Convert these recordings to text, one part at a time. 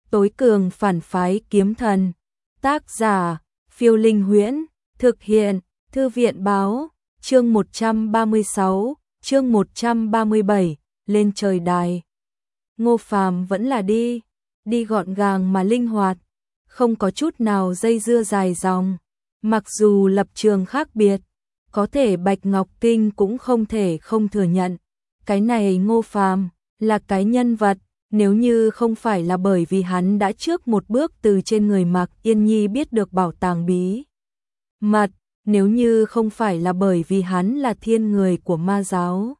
tối cường phản phái kiếm thần. Tác giả, Phiêu Linh Huyễn, thực hiện, Thư viện báo, chương 136, chương 137, lên trời đài. Ngô Phàm vẫn là đi gọn gàng mà linh hoạt, không có chút nào dây dưa dài dòng. Mặc dù lập trường khác biệt, có thể Bạch Ngọc Kinh cũng không thể không thừa nhận. Cái này Ngô Phàm là cái nhân vật, nếu như không phải là bởi vì hắn đã trước một bước từ trên người Mạc Yên Nhi biết được bảo tàng bí mật, nếu như không phải là bởi vì hắn là thiên người của ma giáo,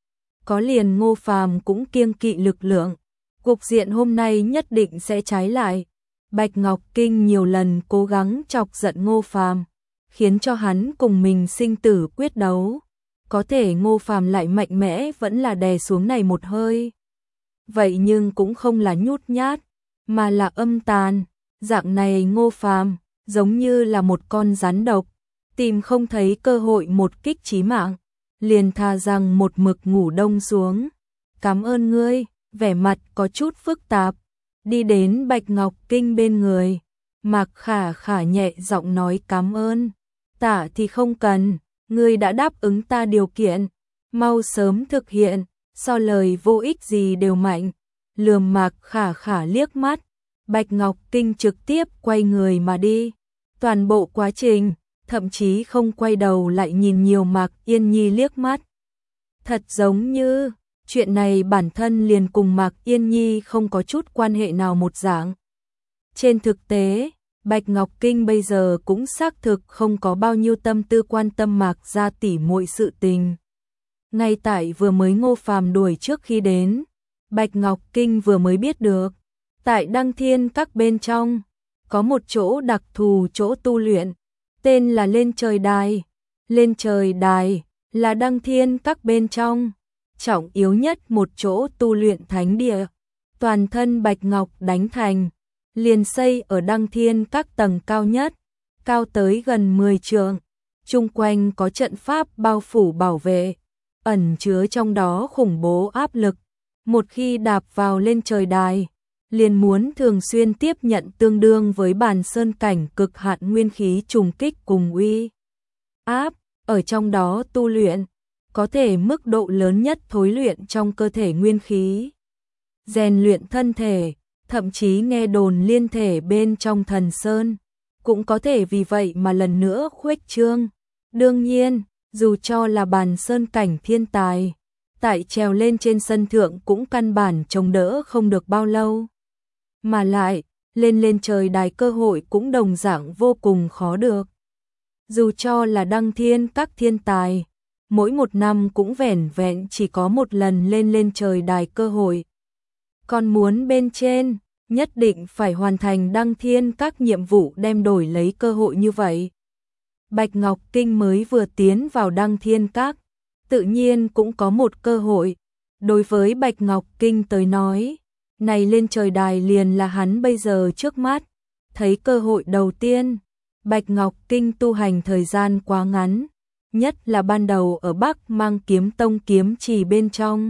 có liền Ngô Phàm cũng kiêng kỵ lực lượng, cục diện hôm nay nhất định sẽ trái lại. Bạch Ngọc Kinh nhiều lần cố gắng chọc giận Ngô Phàm, khiến cho hắn cùng mình sinh tử quyết đấu, có thể Ngô Phàm lại mạnh mẽ vẫn là đè xuống này một hơi. Vậy nhưng cũng không là nhút nhát, mà là âm tàn. Dạng này Ngô Phàm giống như là một con rắn độc, tìm không thấy cơ hội một kích chí mạng, liền tha rằng một mực ngủ đông xuống. Cảm ơn ngươi, vẻ mặt có chút phức tạp, đi đến Bạch Ngọc Kinh bên người. Mạc Khả Khả nhẹ giọng nói cảm ơn. Tạ thì không cần, ngươi đã đáp ứng ta điều kiện, mau sớm thực hiện, so lời vô ích gì đều mạnh. Lườm Mạc Khả Khả liếc mắt, Bạch Ngọc Kinh trực tiếp quay người mà đi. Toàn bộ quá trình, thậm chí không quay đầu lại nhìn nhiều Mạc Yên Nhi liếc mắt. Thật giống như, chuyện này bản thân liền cùng Mạc Yên Nhi không có chút quan hệ nào một dạng. Trên thực tế, Bạch Ngọc Kinh bây giờ cũng xác thực không có bao nhiêu tâm tư quan tâm Mạc gia tỷ muội sự tình. Ngay tại vừa mới Ngô Phàm đuổi trước khi đến, Bạch Ngọc Kinh vừa mới biết được, tại Đăng Thiên Các bên trong, có một chỗ đặc thù chỗ tu luyện, tên là Lên Trời Đài. Lên Trời Đài là Đăng Thiên Các bên trong, trọng yếu nhất một chỗ tu luyện thánh địa, toàn thân bạch ngọc đánh thành, liền xây ở Đăng Thiên Các tầng cao nhất, cao tới gần 10 trượng, chung quanh có trận pháp bao phủ bảo vệ, ẩn chứa trong đó khủng bố áp lực. Một khi đạp vào Lên Trời Đài, liền muốn thường xuyên tiếp nhận tương đương với Bàn Sơn cảnh cực hạn nguyên khí trùng kích cùng uy áp, ở trong đó tu luyện, có thể mức độ lớn nhất thối luyện trong cơ thể nguyên khí, rèn luyện thân thể, thậm chí nghe đồn liên thể bên trong thần sơn, cũng có thể vì vậy mà lần nữa khuếch trương. Đương nhiên, dù cho là Bàn Sơn cảnh thiên tài, tại trèo lên trên sân thượng cũng căn bản chống đỡ không được bao lâu. Mà lại, lên trời đài cơ hội cũng đồng dạng vô cùng khó được. Dù cho là Đăng Thiên Các thiên tài, mỗi một năm cũng vẻn vẹn chỉ có một lần lên trời đài cơ hội. Còn muốn bên trên, nhất định phải hoàn thành Đăng Thiên Các nhiệm vụ đem đổi lấy cơ hội như vậy. Bạch Ngọc Kinh mới vừa tiến vào Đăng Thiên Các, tự nhiên cũng có một cơ hội. Đối với Bạch Ngọc Kinh tới nói, này Lên Trời Đài liền là hắn bây giờ trước mắt thấy cơ hội đầu tiên. Bạch Ngọc Kinh tu hành thời gian quá ngắn, nhất là ban đầu ở Bắc Mang Kiếm Tông kiếm chỉ bên trong.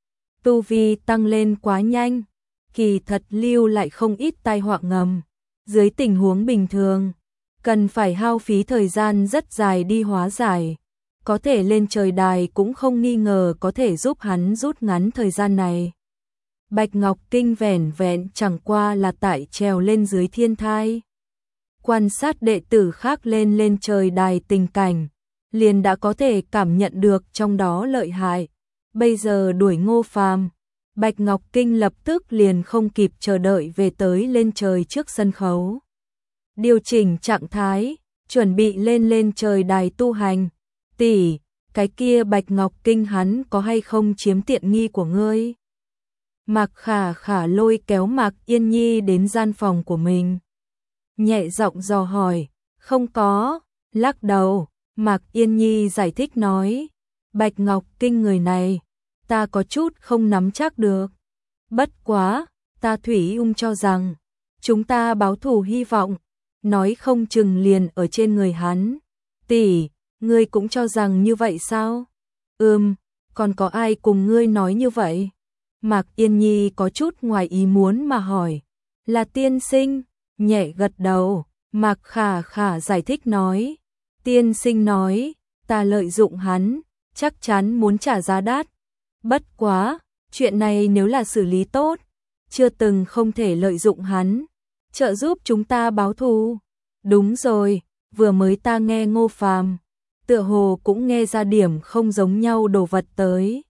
Tu vi tăng lên quá nhanh, kỳ thật lưu lại không ít tai họa ngầm. Dưới tình huống bình thường, cần phải hao phí thời gian rất dài đi hóa giải. Có thể Lên Trời Đài cũng không nghi ngờ có thể giúp hắn rút ngắn thời gian này. Bạch Ngọc Kinh vẻn vẹn chẳng qua là tại trèo lên dưới thiên thai, quan sát đệ tử khác lên trời đài tình cảnh, liền đã có thể cảm nhận được trong đó lợi hại. Bây giờ đuổi Ngô Phàm, Bạch Ngọc Kinh lập tức liền không kịp chờ đợi về tới lên trời trước sân khấu. Điều chỉnh trạng thái, chuẩn bị lên trời đài tu hành. Tỷ, cái kia Bạch Ngọc Kinh hắn có hay không chiếm tiện nghi của ngươi? Mạc Khả Khả lôi kéo Mạc Yên Nhi đến gian phòng của mình, nhẹ giọng dò hỏi. Không có, lắc đầu. Mạc Yên Nhi giải thích nói, Bạch Ngọc Kinh người này, ta có chút không nắm chắc được. Bất quá, ta thủy cho rằng, chúng ta báo thù hy vọng, nói không chừng liền ở trên người hắn. Tỷ, ngươi cũng cho rằng như vậy sao? Còn có ai cùng ngươi nói như vậy? Mạc Yên Nhi có chút ngoài ý muốn mà hỏi. Là tiên sinh, nhẹ gật đầu, Mạc Khả Khả giải thích nói. Tiên sinh nói, ta lợi dụng hắn, chắc chắn muốn trả giá đắt. Bất quá, chuyện này nếu là xử lý tốt, chưa từng không thể lợi dụng hắn, trợ giúp chúng ta báo thù. Đúng rồi, vừa mới ta nghe Ngô Phàm, tựa hồ cũng nghe ra điểm không giống nhau đồ vật tới.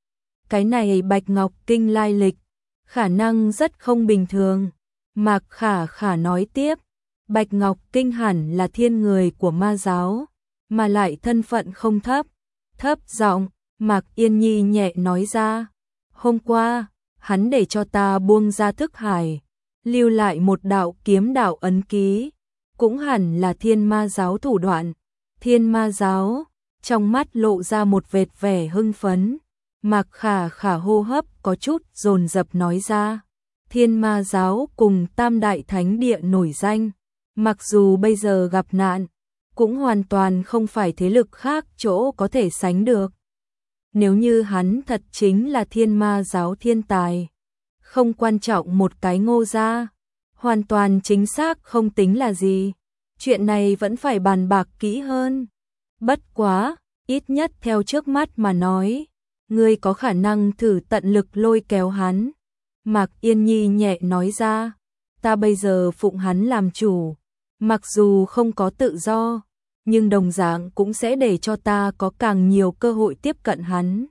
Cái này Bạch Ngọc Kinh lai lịch, khả năng rất không bình thường. Mạc Khả Khả nói tiếp, Bạch Ngọc Kinh hẳn là thiên người của ma giáo, mà lại thân phận không thấp. Thấp giọng, Mạc Yên Nhi nhẹ nói ra, hôm qua, hắn để cho ta buông ra thức hải, lưu lại một đạo kiếm đạo ấn ký, cũng hẳn là thiên ma giáo thủ đoạn. Thiên ma giáo, trong mắt lộ ra một vệt vẻ hưng phấn, Mạc Khả Khả hô hấp có chút dồn dập nói ra. Thiên ma giáo cùng Tam Đại Thánh Địa nổi danh, mặc dù bây giờ gặp nạn, cũng hoàn toàn không phải thế lực khác chỗ có thể sánh được. Nếu như hắn thật chính là thiên ma giáo thiên tài, không quan trọng một cái Ngô gia, hoàn toàn chính xác không tính là gì. Chuyện này vẫn phải bàn bạc kỹ hơn. Bất quá, ít nhất theo trước mắt mà nói, ngươi có khả năng thử tận lực lôi kéo hắn. Mạc Yên Nhi nhẹ nói ra, ta bây giờ phụng hắn làm chủ, mặc dù không có tự do, nhưng đồng dạng cũng sẽ để cho ta có càng nhiều cơ hội tiếp cận hắn.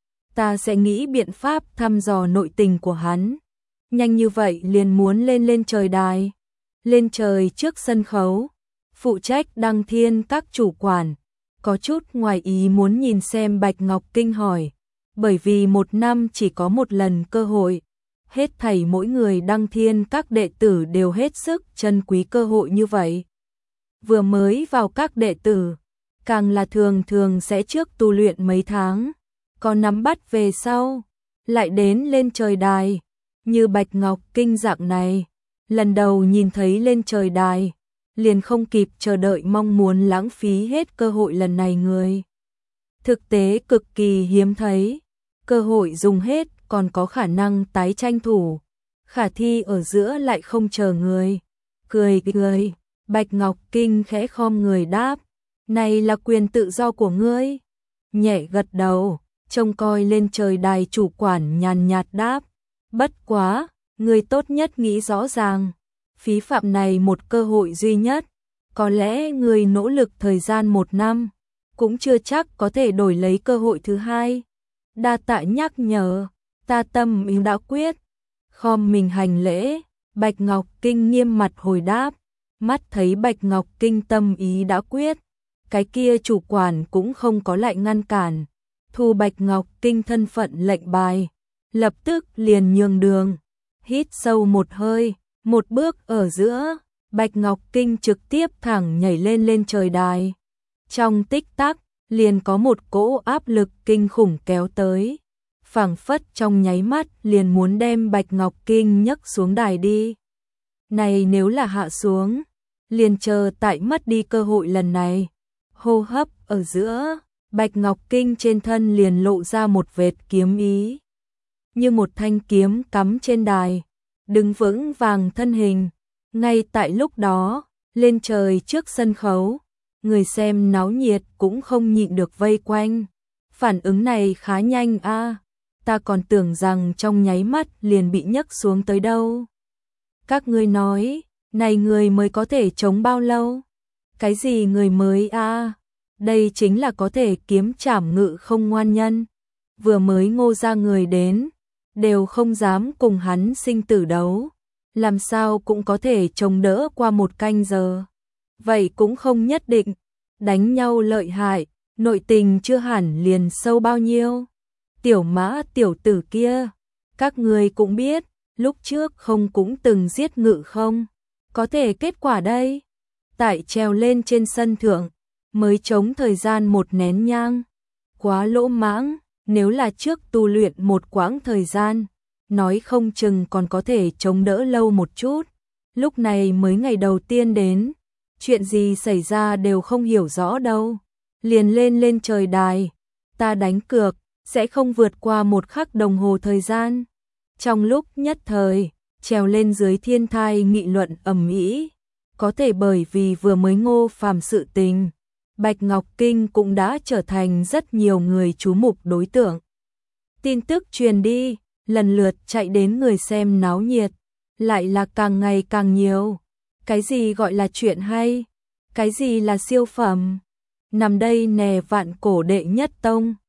Ta sẽ nghĩ biện pháp thăm dò nội tình của hắn. Nhanh như vậy liền muốn lên trời đài, lên trời trước sân khấu. Phụ trách đăng thiên các chủ quản, có chút ngoài ý muốn nhìn xem Bạch Ngọc Kinh hỏi, bởi vì một năm chỉ có một lần cơ hội. Hết thảy mỗi người đăng thiên các đệ tử đều hết sức trân quý cơ hội như vậy. Vừa mới vào các đệ tử, càng là thường thường sẽ trước tu luyện mấy tháng, còn nắm bắt về sau, lại đến lên trời đài. Như Bạch Ngọc Kinh dạng này, lần đầu nhìn thấy lên trời đài, liền không kịp chờ đợi mong muốn lãng phí hết cơ hội lần này người. Thực tế cực kỳ hiếm thấy, cơ hội dùng hết còn có khả năng tái tranh thủ, khả thi ở giữa lại không chờ người. Cười, Bạch Ngọc Kinh khẽ khom người đáp, này là quyền tự do của ngươi. Nhẹ gật đầu, trông coi lên trời đài chủ quản nhàn nhạt đáp, bất quá, ngươi tốt nhất nghĩ rõ ràng, phí phạm này một cơ hội duy nhất, có lẽ ngươi nỗ lực thời gian 1 năm, cũng chưa chắc có thể đổi lấy cơ hội thứ hai. Đa tạ nhắc nhở, ta tâm ý đã quyết. Khom mình hành lễ, Bạch Ngọc Kinh nghiêm mặt hồi đáp, mắt thấy Bạch Ngọc Kinh tâm ý đã quyết, cái kia chủ quản cũng không có lại ngăn cản, thu Bạch Ngọc Kinh thân phận lệnh bài, lập tức liền nhường đường, hít sâu một hơi, một bước ở giữa, Bạch Ngọc Kinh trực tiếp thẳng nhảy lên trời đài. Trong tích tắc, liền có một cỗ áp lực kinh khủng kéo tới, phảng phất trong nháy mắt liền muốn đem Bạch Ngọc Kinh nhấc xuống đài đi. Này nếu là hạ xuống, liền chờ tại mất đi cơ hội lần này. Hô hấp ở giữa, Bạch Ngọc Kinh trên thân liền lộ ra một vệt kiếm ý, như một thanh kiếm cắm trên đài, đứng vững vàng thân hình. Ngay tại lúc đó, lên trời trước sân khấu, người xem náo nhiệt cũng không nhịn được vây quanh. Phản ứng này khá nhanh a, ta còn tưởng rằng trong nháy mắt liền bị nhấc xuống tới đâu. Các ngươi nói, này người mới có thể chống bao lâu? Cái gì người mới a? Đây chính là có thể kiếm trảm ngự không ngoan nhân. Vừa mới Ngô ra người đến, đều không dám cùng hắn sinh tử đấu, làm sao cũng có thể chống đỡ qua 1 canh giờ. Vậy cũng không nhất định, đánh nhau lợi hại, nội tình chưa hẳn liền sâu bao nhiêu. Tiểu Mã tiểu tử kia, các người cũng biết, lúc trước không cũng từng giết ngự không? Có thể kết quả đây, tại trèo lên trên sân thượng, mới chống thời gian 1 nén nhang. Quá lỗ mãng, nếu là trước tu luyện một quãng thời gian, nói không chừng còn có thể chống đỡ lâu một chút. Lúc này mới ngày đầu tiên đến, chuyện gì xảy ra đều không hiểu rõ đâu. Liền lên trời đài, ta đánh cược, sẽ không vượt qua 1 khắc đồng hồ thời gian. Trong lúc nhất thời, trèo lên dưới thiên thai nghị luận ầm ĩ. Có thể bởi vì vừa mới Ngô Phàm sự tình, Bạch Ngọc Kinh cũng đã trở thành rất nhiều người chú mục đối tượng. Tin tức truyền đi, lần lượt chạy đến người xem náo nhiệt, lại là càng ngày càng nhiều. Cái gì gọi là chuyện hay? Cái gì là siêu phẩm? Nằm đây nè vạn cổ đệ nhất tông.